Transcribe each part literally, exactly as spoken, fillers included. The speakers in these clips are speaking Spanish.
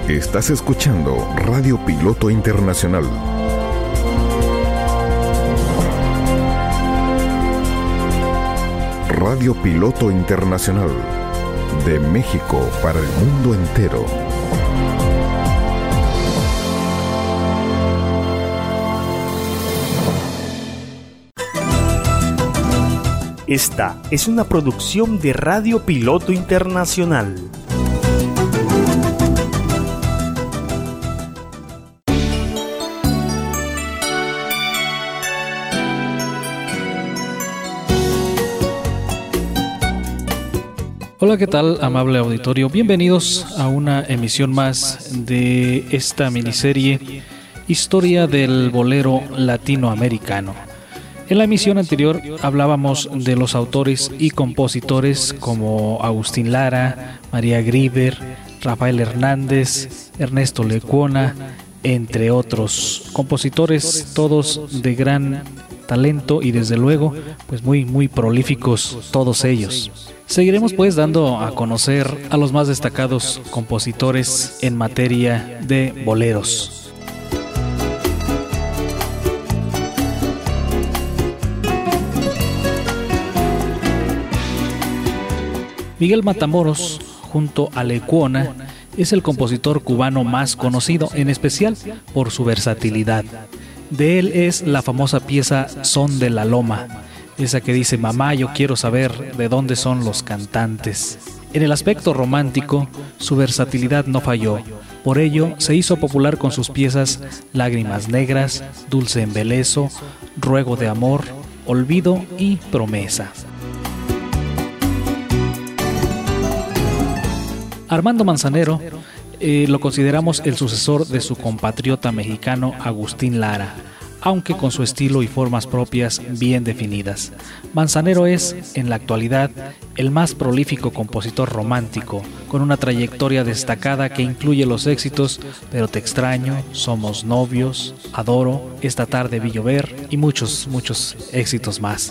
Estás escuchando Radio Piloto Internacional. Radio Piloto Internacional, de México para el mundo entero. Esta es una producción de Radio Piloto Internacional. Hola, ¿qué tal, amable auditorio? Bienvenidos a una emisión más de esta miniserie Historia del Bolero Latinoamericano. En la emisión anterior hablábamos de los autores y compositores como Agustín Lara, María Grieber, Rafael Hernández, Ernesto Lecuona, entre otros compositores, todos de gran talento y desde luego pues muy muy prolíficos todos ellos. Seguiremos pues dando a conocer a los más destacados compositores en materia de boleros. Miguel Matamoros, junto a Lecuona, es el compositor cubano más conocido, en especial por su versatilidad. De él es la famosa pieza Son de la Loma, esa que dice: mamá, yo quiero saber de dónde son los cantantes. En el aspecto romántico, su versatilidad no falló. Por ello, se hizo popular con sus piezas Lágrimas Negras, Dulce Embeleso, Ruego de Amor, Olvido y Promesa. Armando Manzanero eh, lo consideramos el sucesor de su compatriota mexicano Agustín Lara, aunque con su estilo y formas propias bien definidas. Manzanero es, en la actualidad, el más prolífico compositor romántico, con una trayectoria destacada que incluye los éxitos Pero te extraño, Somos novios, Adoro, Esta tarde vi llover y muchos, muchos éxitos más.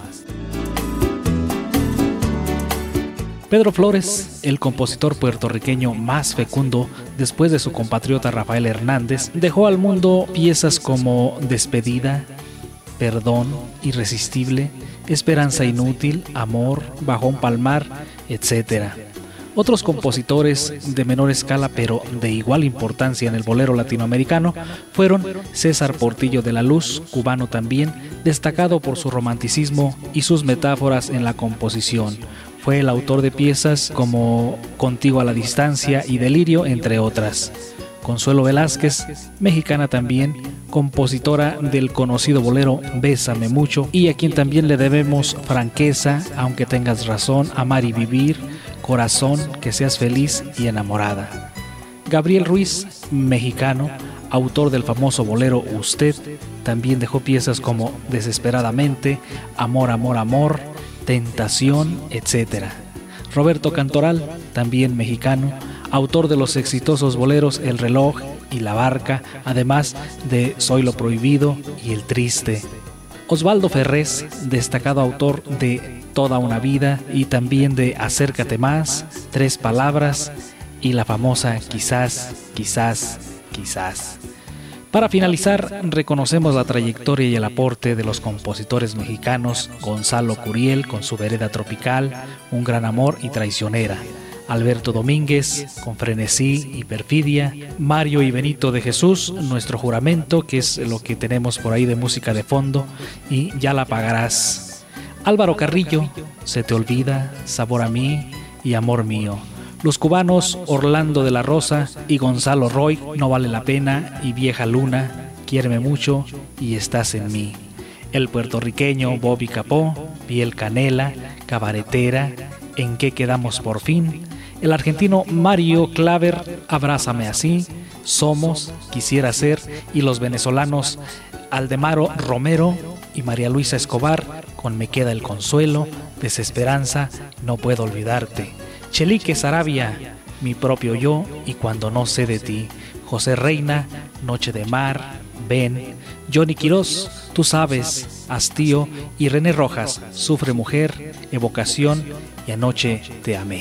Pedro Flores, el compositor puertorriqueño más fecundo después de su compatriota Rafael Hernández, dejó al mundo piezas como Despedida, Perdón, Irresistible, Esperanza inútil, Amor, Bajo un palmar, etcétera. Otros compositores de menor escala pero de igual importancia en el bolero latinoamericano fueron César Portillo de la Luz, cubano también, destacado por su romanticismo y sus metáforas en la composición. Fue el autor de piezas como Contigo a la distancia y Delirio, entre otras. Consuelo Velázquez, mexicana también, compositora del conocido bolero Bésame mucho, y a quien también le debemos Franqueza, Aunque tengas razón, Amar y vivir, Corazón, Que seas feliz y enamorada. Gabriel Ruiz, mexicano, autor del famoso bolero Usted, también dejó piezas como Desesperadamente, Amor, amor, amor, Tentación, etcétera. Roberto Cantoral, también mexicano, autor de los exitosos boleros El reloj y La barca, además de Soy lo prohibido y El triste. Osvaldo Ferrés, destacado autor de Toda una vida y también de Acércate más, Tres palabras y la famosa Quizás, quizás, quizás. Para finalizar, reconocemos la trayectoria y el aporte de los compositores mexicanos Gonzalo Curiel con su Vereda Tropical, Un gran amor y Traicionera, Alberto Domínguez con Frenesí y Perfidia, Mario y Benito de Jesús, Nuestro juramento, que es lo que tenemos por ahí de música de fondo, y Ya la pagarás. Álvaro Carrillo, Se te olvida, Sabor a mí y Amor mío. Los cubanos Orlando de la Rosa y Gonzalo Roy, No vale la pena y Vieja luna, Quiéreme mucho y Estás en mí. El puertorriqueño Bobby Capó, Piel canela, Cabaretera, En qué quedamos por fin. El argentino Mario Claver, Abrázame así, Somos, Quisiera ser, y los venezolanos Aldemaro Romero y María Luisa Escobar con Me queda el consuelo, Desesperanza, No puedo olvidarte. Chelique Sarabia, Mi propio yo y Cuando no sé de ti. José Reina, Noche de mar, Ven. Johnny Quirós, Tú sabes, Hastío, y René Rojas, Sufre mujer, Evocación y Anoche te amé.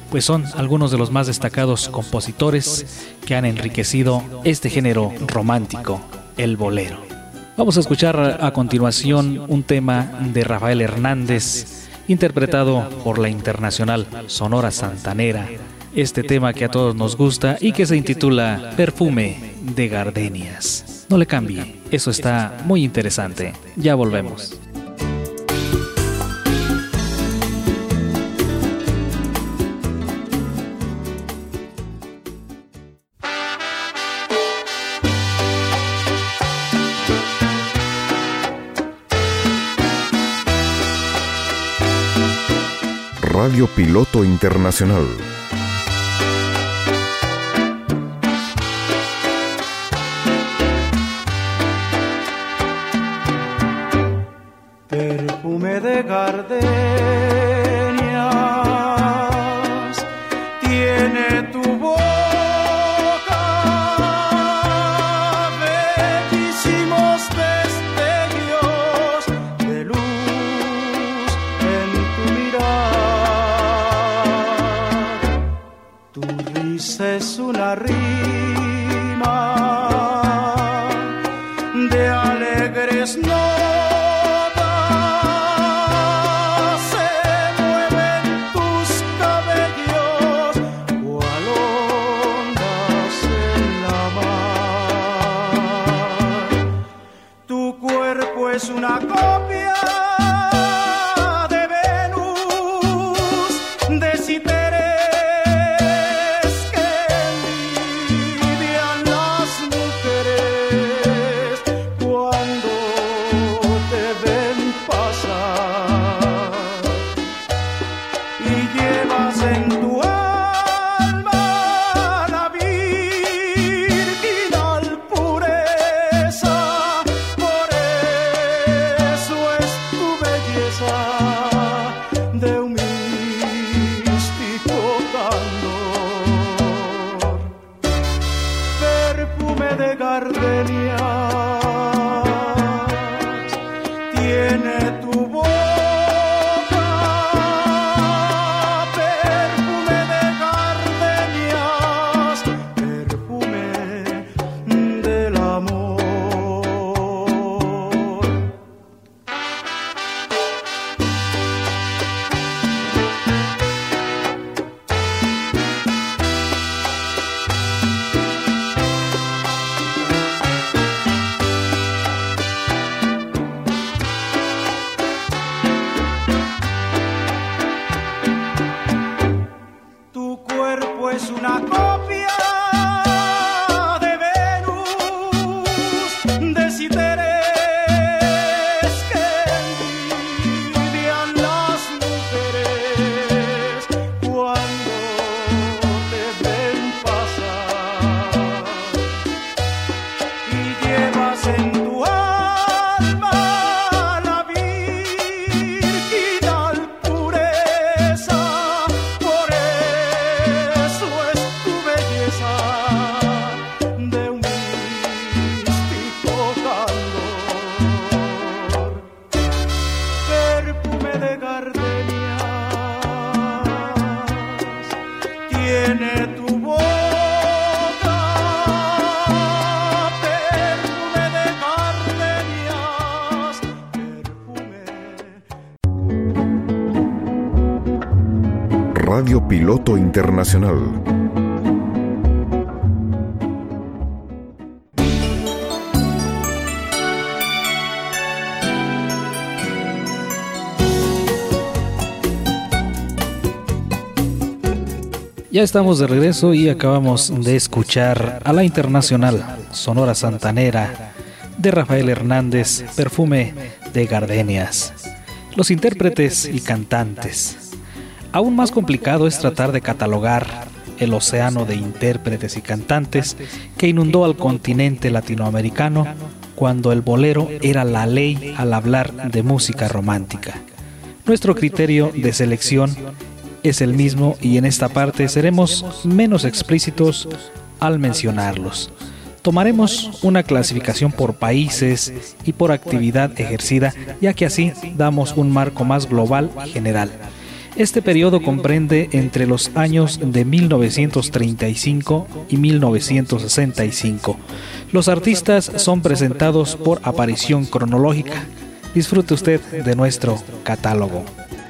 pues son algunos de los más destacados compositores que han enriquecido este género romántico, el bolero. Vamos a escuchar a continuación un tema de Rafael Hernández, interpretado por la internacional Sonora Santanera. Este tema que a todos nos gusta y que se intitula Perfume de Gardenias. No le cambie, eso está muy interesante. Ya volvemos. Radio Piloto Internacional. Perfume de gardenias tiene tu boca, bellísimos destellos de luz en tu mirar. Tu risa es una rima de alegres notas. Es una copia de Venus, de Citeres que envidian las mujeres cuando te ven pasar, y llevas en tu alma la virginal pureza. De un místico candor, perfume de gardenias tiene tu boca, perfume de gardenias, perfume del amor. Es una copia de Venus, de Citeres que envidian las mujeres cuando te ven pasar, y llevas en tu alma la virginal pureza. De un místico candor, perfume de gardenias tiene tu boca, perfume de gardenias, perfume. Radio Piloto Internacional. Ya estamos de regreso y acabamos de escuchar a la internacional Sonora Santanera de Rafael Hernández, Perfume de Gardenias. Los intérpretes y cantantes. Aún más complicado es tratar de catalogar el océano de intérpretes y cantantes que inundó al continente latinoamericano cuando el bolero era la ley al hablar de música romántica. Nuestro criterio de selección es el mismo y en esta parte seremos menos explícitos al mencionarlos. Tomaremos una clasificación por países y por actividad ejercida, ya que así damos un marco más global y general. Este periodo comprende entre los años de mil novecientos treinta y cinco y mil novecientos sesenta y cinco. Los artistas son presentados por aparición cronológica. Disfrute usted de nuestro catálogo.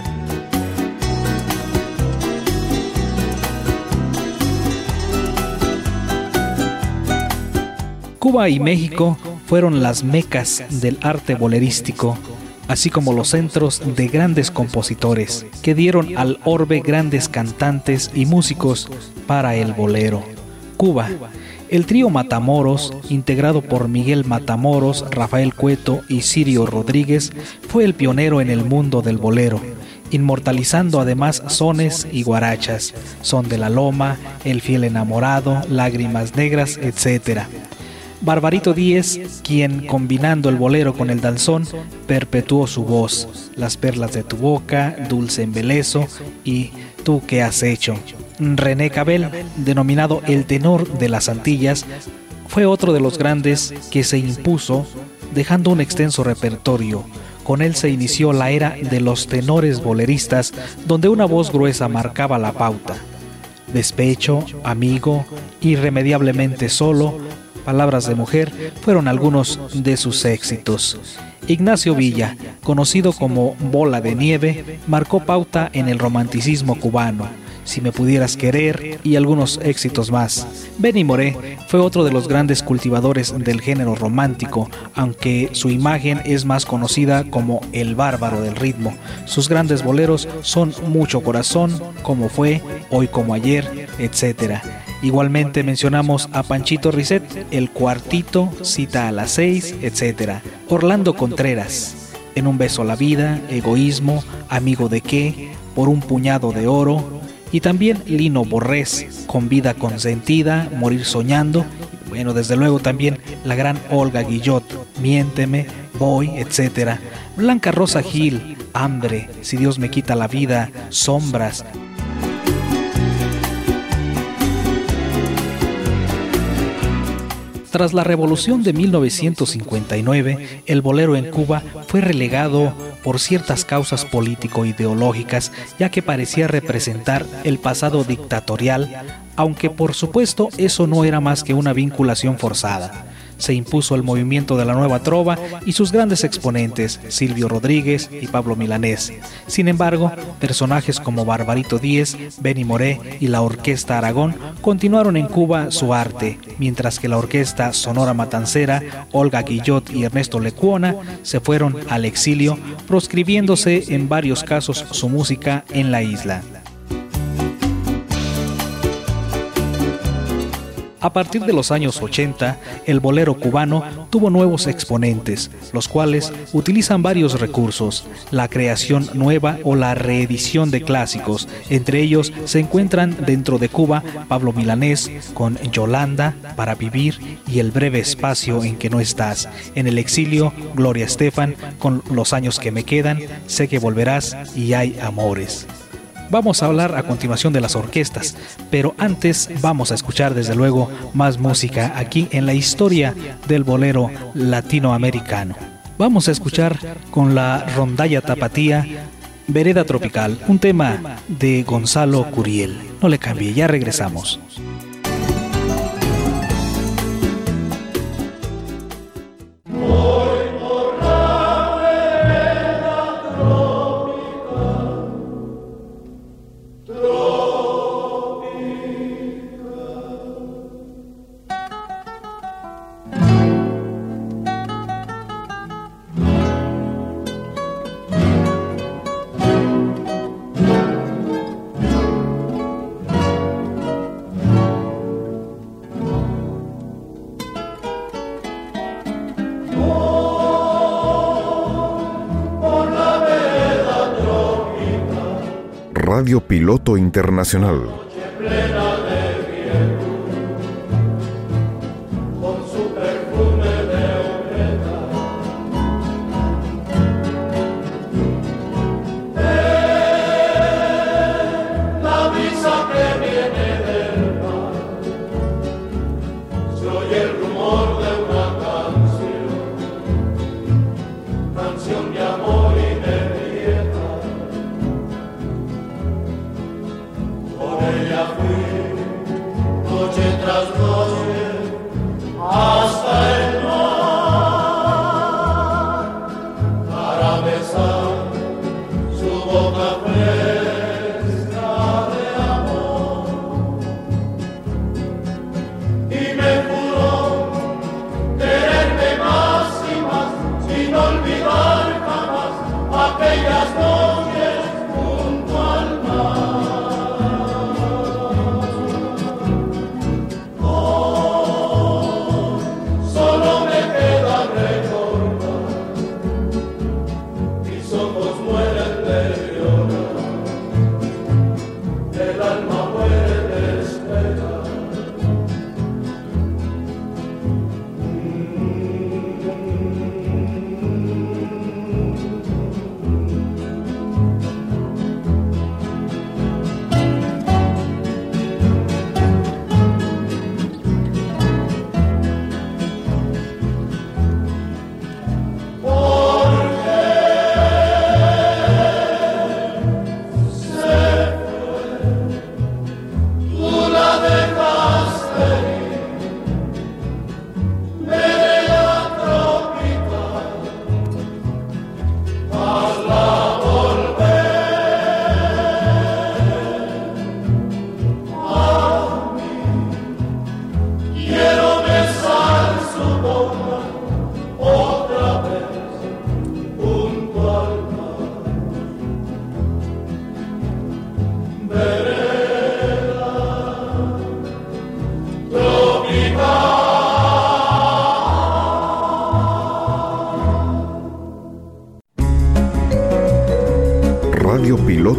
Cuba y México fueron las mecas del arte bolerístico, así como los centros de grandes compositores que dieron al orbe grandes cantantes y músicos para el bolero. Cuba. El trío Matamoros, integrado por Miguel Matamoros, Rafael Cueto y Sirio Rodríguez, fue el pionero en el mundo del bolero, inmortalizando además sones y guarachas, Son de la Loma, El fiel enamorado, Lágrimas negras, etcétera. Barbarito Díez, quien combinando el bolero con el danzón, perpetuó su voz, Las perlas de tu boca, Dulce embelezo y Tú qué has hecho. René Cabell, denominado el tenor de las Antillas, fue otro de los grandes que se impuso, dejando un extenso repertorio. Con él se inició la era de los tenores boleristas, donde una voz gruesa marcaba la pauta. Despecho, Amigo, Irremediablemente solo, Palabras de mujer fueron algunos de sus éxitos. Ignacio Villa, conocido como Bola de Nieve, marcó pauta en el romanticismo cubano. Si me pudieras querer y algunos éxitos más. Benny Moré fue otro de los grandes cultivadores del género romántico, aunque su imagen es más conocida como el bárbaro del ritmo. Sus grandes boleros son Mucho Corazón, Como fue, Hoy como ayer, etcétera. Igualmente mencionamos a Panchito Risset, El Cuartito, Cita a las seis, etcétera. Orlando Contreras, En un beso a la vida, Egoísmo, Amigo de qué, Por un puñado de oro. Y también Lino Borrés, Con vida consentida, Morir soñando. Bueno, desde luego también la gran Olga Guillot, Miénteme, Voy, etcétera. Blanca Rosa Gil, Hambre, Si Dios me quita la vida, Sombras. Tras la revolución de mil novecientos cincuenta y nueve, el bolero en Cuba fue relegado por ciertas causas político-ideológicas, ya que parecía representar el pasado dictatorial, aunque por supuesto eso no era más que una vinculación forzada. Se impuso el movimiento de la nueva trova y sus grandes exponentes, Silvio Rodríguez y Pablo Milanés. Sin embargo, personajes como Barbarito Díez, Benny Moré y la Orquesta Aragón continuaron en Cuba su arte, mientras que la Orquesta Sonora Matancera, Olga Guillot y Ernesto Lecuona se fueron al exilio, proscribiéndose en varios casos su música en la isla. A partir de los años ochenta, el bolero cubano tuvo nuevos exponentes, los cuales utilizan varios recursos, la creación nueva o la reedición de clásicos. Entre ellos se encuentran dentro de Cuba Pablo Milanés con Yolanda, Para vivir y El breve espacio en que no estás. En el exilio, Gloria Estefan con Los años que me quedan, Sé que volverás y Hay amores. Vamos a hablar a continuación de las orquestas, pero antes vamos a escuchar desde luego más música aquí en la historia del bolero latinoamericano. Vamos a escuchar con la rondalla tapatía Vereda Tropical, un tema de Gonzalo Curiel. No le cambie, ya regresamos. Radio Piloto Internacional.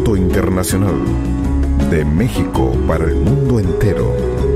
piloto internacional de México para el mundo entero.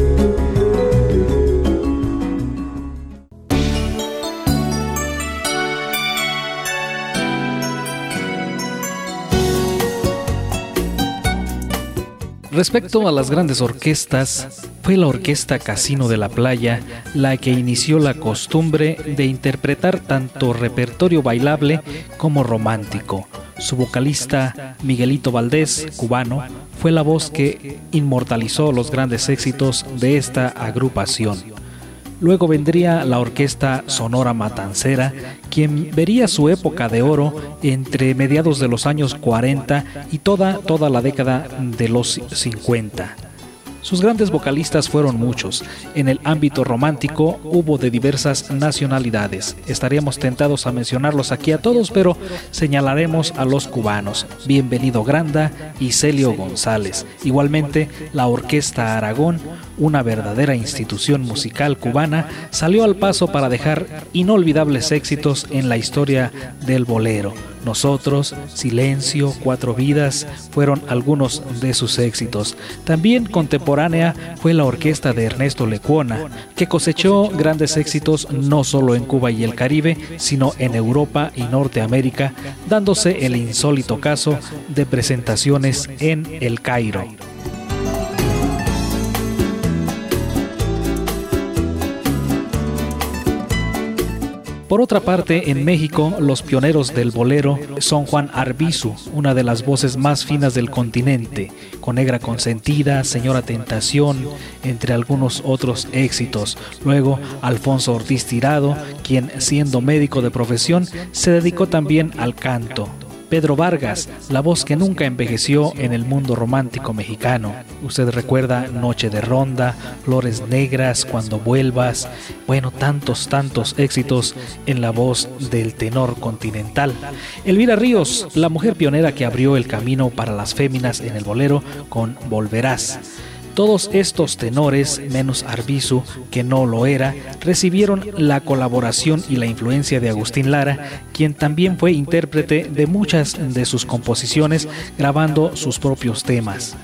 Respecto a las grandes orquestas, fue la Orquesta Casino de la Playa la que inició la costumbre de interpretar tanto repertorio bailable como romántico. Su vocalista, Miguelito Valdés, cubano, fue la voz que inmortalizó los grandes éxitos de esta agrupación. Luego vendría la Orquesta Sonora Matancera, quien vería su época de oro entre mediados de los años cuarenta y toda, toda la década de los cincuenta. Sus grandes vocalistas fueron muchos. En el ámbito romántico hubo de diversas nacionalidades. Estaríamos tentados a mencionarlos aquí a todos, pero señalaremos a los cubanos, Bienvenido Granda y Celio González. Igualmente, la Orquesta Aragón, una verdadera institución musical cubana, salió al paso para dejar inolvidables éxitos en la historia del bolero. Nosotros, Silencio, Cuatro Vidas fueron algunos de sus éxitos. También contemporánea fue la orquesta de Ernesto Lecuona, que cosechó grandes éxitos no solo en Cuba y el Caribe, sino en Europa y Norteamérica, dándose el insólito caso de presentaciones en El Cairo. Por otra parte, en México, los pioneros del bolero son Juan Arbizu, una de las voces más finas del continente, con Negra Consentida, Señora Tentación, entre algunos otros éxitos. Luego, Alfonso Ortiz Tirado, quien, siendo médico de profesión, se dedicó también al canto. Pedro Vargas, la voz que nunca envejeció en el mundo romántico mexicano. Usted recuerda Noche de Ronda, Flores Negras, Cuando Vuelvas, bueno, tantos, tantos éxitos en la voz del tenor continental. Elvira Ríos, la mujer pionera que abrió el camino para las féminas en el bolero con Volverás. Todos estos tenores, menos Arbizu, que no lo era, recibieron la colaboración y la influencia de Agustín Lara, quien también fue intérprete de muchas de sus composiciones, grabando sus propios temas.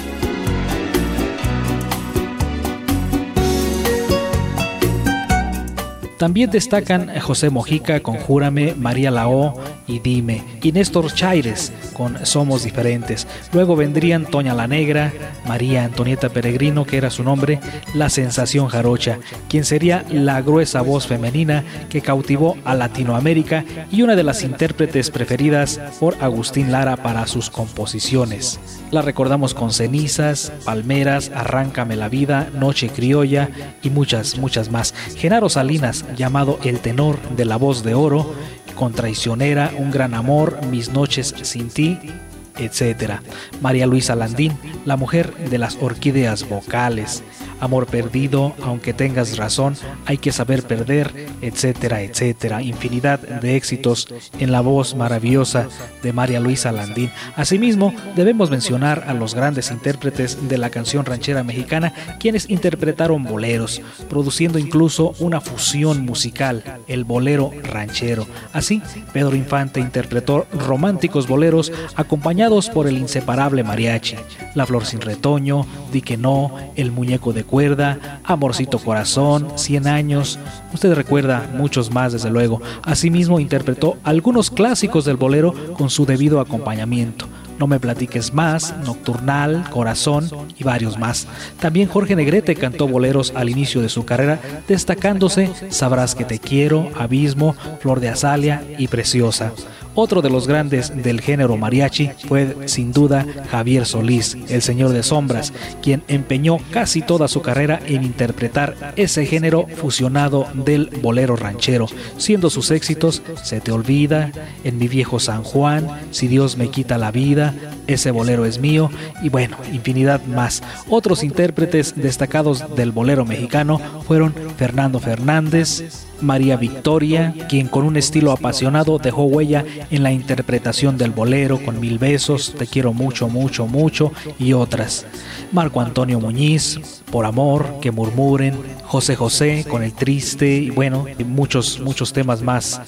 También destacan José Mojica con Júrame, María Lao y Dime, y Néstor Chaires con Somos Diferentes. Luego vendrían Toña la Negra, María Antonieta Peregrino, que era su nombre, La Sensación Jarocha, quien sería la gruesa voz femenina que cautivó a Latinoamérica y una de las intérpretes preferidas por Agustín Lara para sus composiciones. La recordamos con Cenizas, Palmeras, Arráncame la Vida, Noche Criolla y muchas, muchas más. Genaro Salinas, llamado el tenor de la voz de oro, con Traicionera, Un Gran Amor, Mis Noches Sin Ti, etcétera. María Luisa Landín, la mujer de las orquídeas vocales, Amor Perdido, Aunque Tengas Razón, Hay que Saber Perder, etcétera, etcétera. Infinidad de éxitos en la voz maravillosa de María Luisa Landín. Asimismo, debemos mencionar a los grandes intérpretes de la canción ranchera mexicana, quienes interpretaron boleros, produciendo incluso una fusión musical, el bolero ranchero. Así, Pedro Infante interpretó románticos boleros acompañados por el inseparable mariachi, La Flor Sin Retoño, Di que No, El Muñeco de Cuerda, Amorcito Corazón, Cien Años. Usted recuerda muchos más, desde luego. Asimismo, interpretó algunos clásicos del bolero con su debido acompañamiento. No me platiques más, Nocturnal, Corazón y varios más. También Jorge Negrete cantó boleros al inicio de su carrera, destacándose Sabrás que te quiero, Abismo, Flor de Azalea y Preciosa. Otro de los grandes del género mariachi fue sin duda Javier Solís, el Señor de Sombras, quien empeñó casi toda su carrera en interpretar ese género fusionado del bolero ranchero, siendo sus éxitos Se te olvida, En mi viejo San Juan, Si Dios me quita la vida, Ese bolero es mío y bueno, infinidad más. Otros intérpretes destacados del bolero mexicano fueron Fernando Fernández, María Victoria, quien con un estilo apasionado dejó huella en la interpretación del bolero con Mil Besos, Te quiero mucho, mucho, mucho y otras. Marco Antonio Muñiz, Por amor, Que murmuren, José José con El triste y bueno, y muchos, muchos temas más.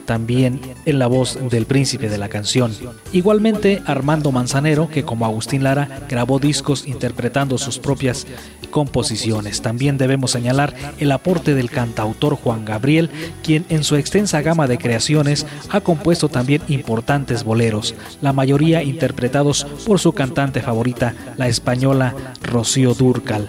también en la voz del príncipe de la canción. Igualmente Armando Manzanero, que como Agustín Lara grabó discos interpretando sus propias composiciones. También debemos señalar el aporte del cantautor Juan Gabriel, quien en su extensa gama de creaciones ha compuesto también importantes boleros, la mayoría interpretados por su cantante favorita, la española Rocío Dúrcal.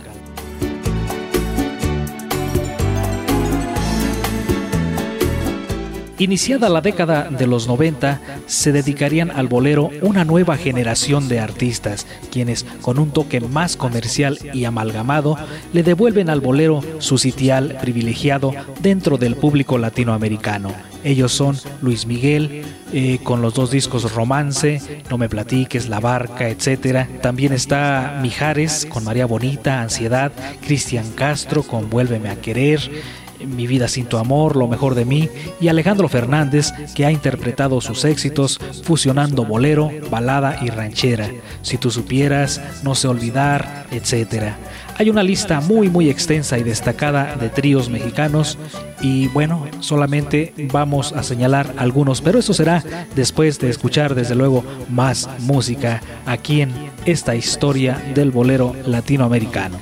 Iniciada la década de los noventa, se dedicarían al bolero una nueva generación de artistas, quienes, con un toque más comercial y amalgamado, le devuelven al bolero su sitial privilegiado dentro del público latinoamericano. Ellos son Luis Miguel, eh, con los dos discos Romance, No me platiques, La Barca, etcétera. También está Mijares con María Bonita, Ansiedad, Cristian Castro con Vuélveme a querer, Mi vida sin tu amor, Lo mejor de mí, y Alejandro Fernández, que ha interpretado sus éxitos fusionando bolero, balada y ranchera, Si tú supieras, No sé olvidar, etcétera. Hay una lista muy muy extensa y destacada de tríos mexicanos y bueno, solamente vamos a señalar algunos, pero eso será después de escuchar desde luego más música aquí en esta historia del bolero latinoamericano.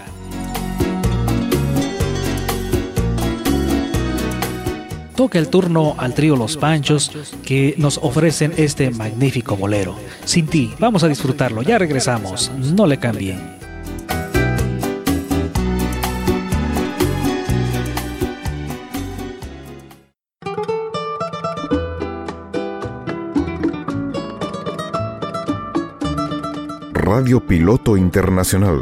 Toca el turno al trío Los Panchos, que nos ofrecen este magnífico bolero. Sin ti, vamos a disfrutarlo, ya regresamos, no le cambien. Radio Piloto Internacional.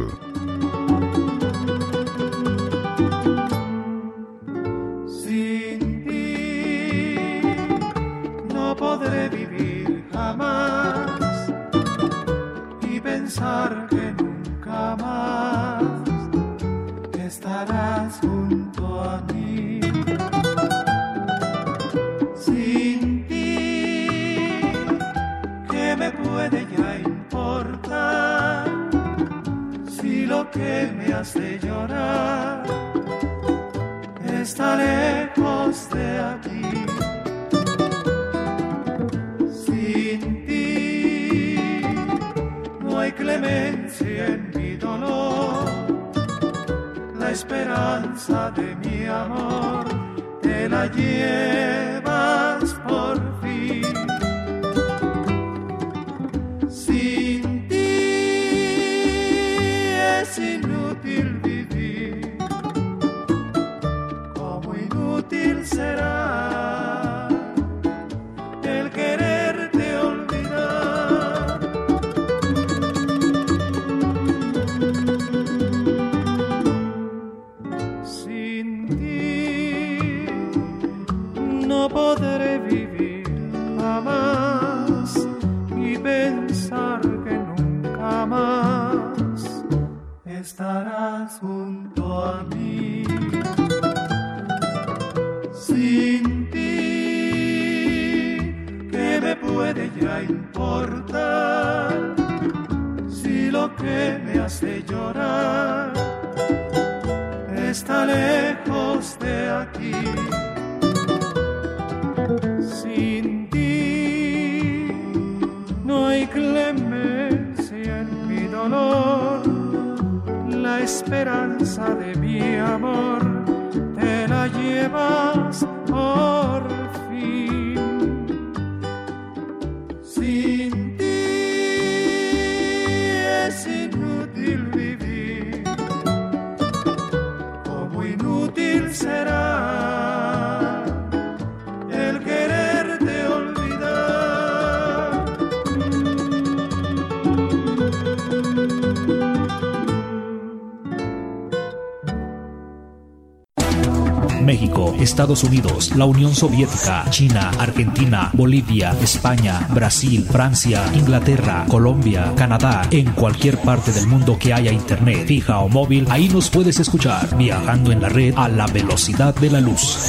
México, Estados Unidos, la Unión Soviética, China, Argentina, Bolivia, España, Brasil, Francia, Inglaterra, Colombia, Canadá, en cualquier parte del mundo que haya internet, fija o móvil, ahí nos puedes escuchar, viajando en la red a la velocidad de la luz.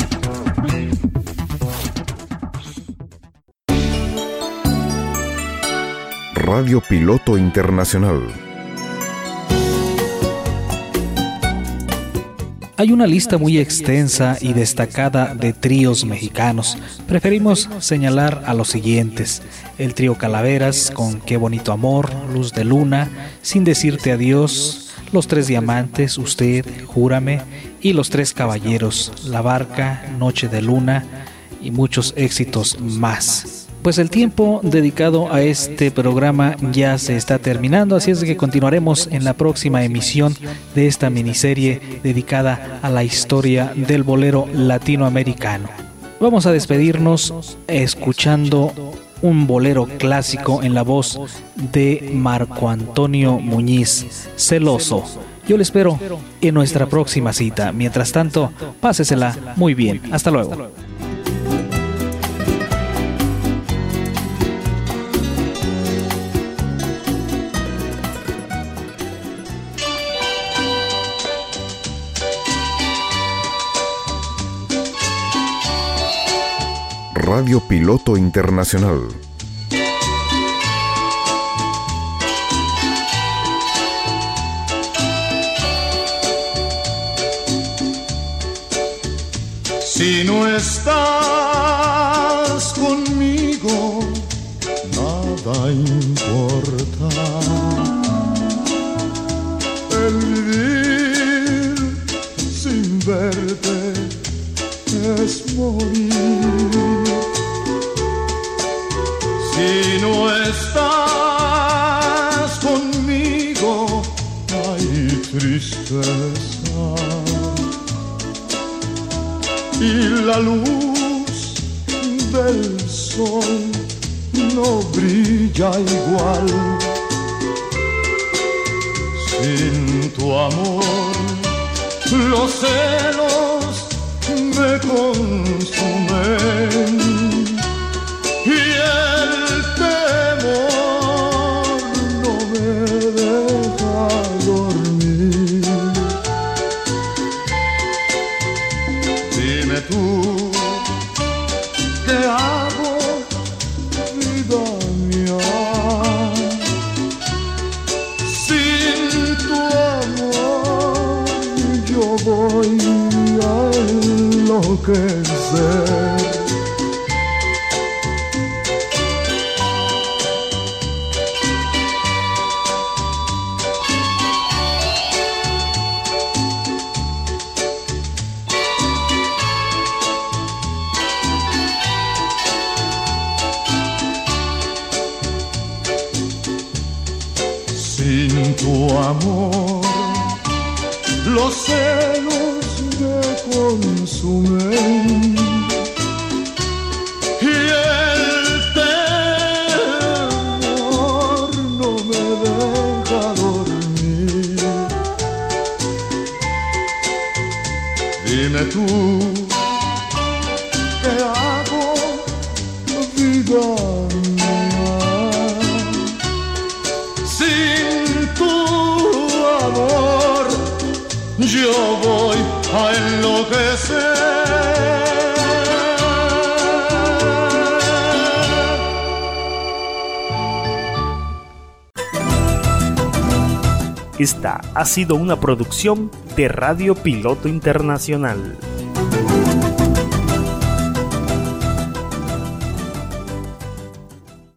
Radio Piloto Internacional. Hay una lista muy extensa y destacada de tríos mexicanos. Preferimos señalar a los siguientes: el trío Calaveras con Qué bonito amor, Luz de luna, Sin decirte adiós, Los tres diamantes, Usted, Júrame, y Los tres caballeros, La barca, Noche de luna y muchos éxitos más. Pues el tiempo dedicado a este programa ya se está terminando, así es que continuaremos en la próxima emisión de esta miniserie dedicada a la historia del bolero latinoamericano. Vamos a despedirnos escuchando un bolero clásico en la voz de Marco Antonio Muñiz, Celoso. Yo le espero en nuestra próxima cita. Mientras tanto, pásesela muy bien. Hasta luego. Radio Piloto Internacional. Si no estás conmigo, nada importa. El vivir sin verte es morir. Si no estás conmigo, hay tristeza. Y la luz del sol no brilla igual. Sin tu amor, los celos me consumen y el temor no me deja dormir. Dime tú, ¿qué hago, vida mía? Sin tu amor yo voy a enloquecer. Sin tu amor, los celos me consumen y el temor no me deja dormir. Dime tú, ¿qué hago, vida mía? Sin tu amor yo voy a enloquecer. Esta ha sido una producción de Radio Piloto Internacional.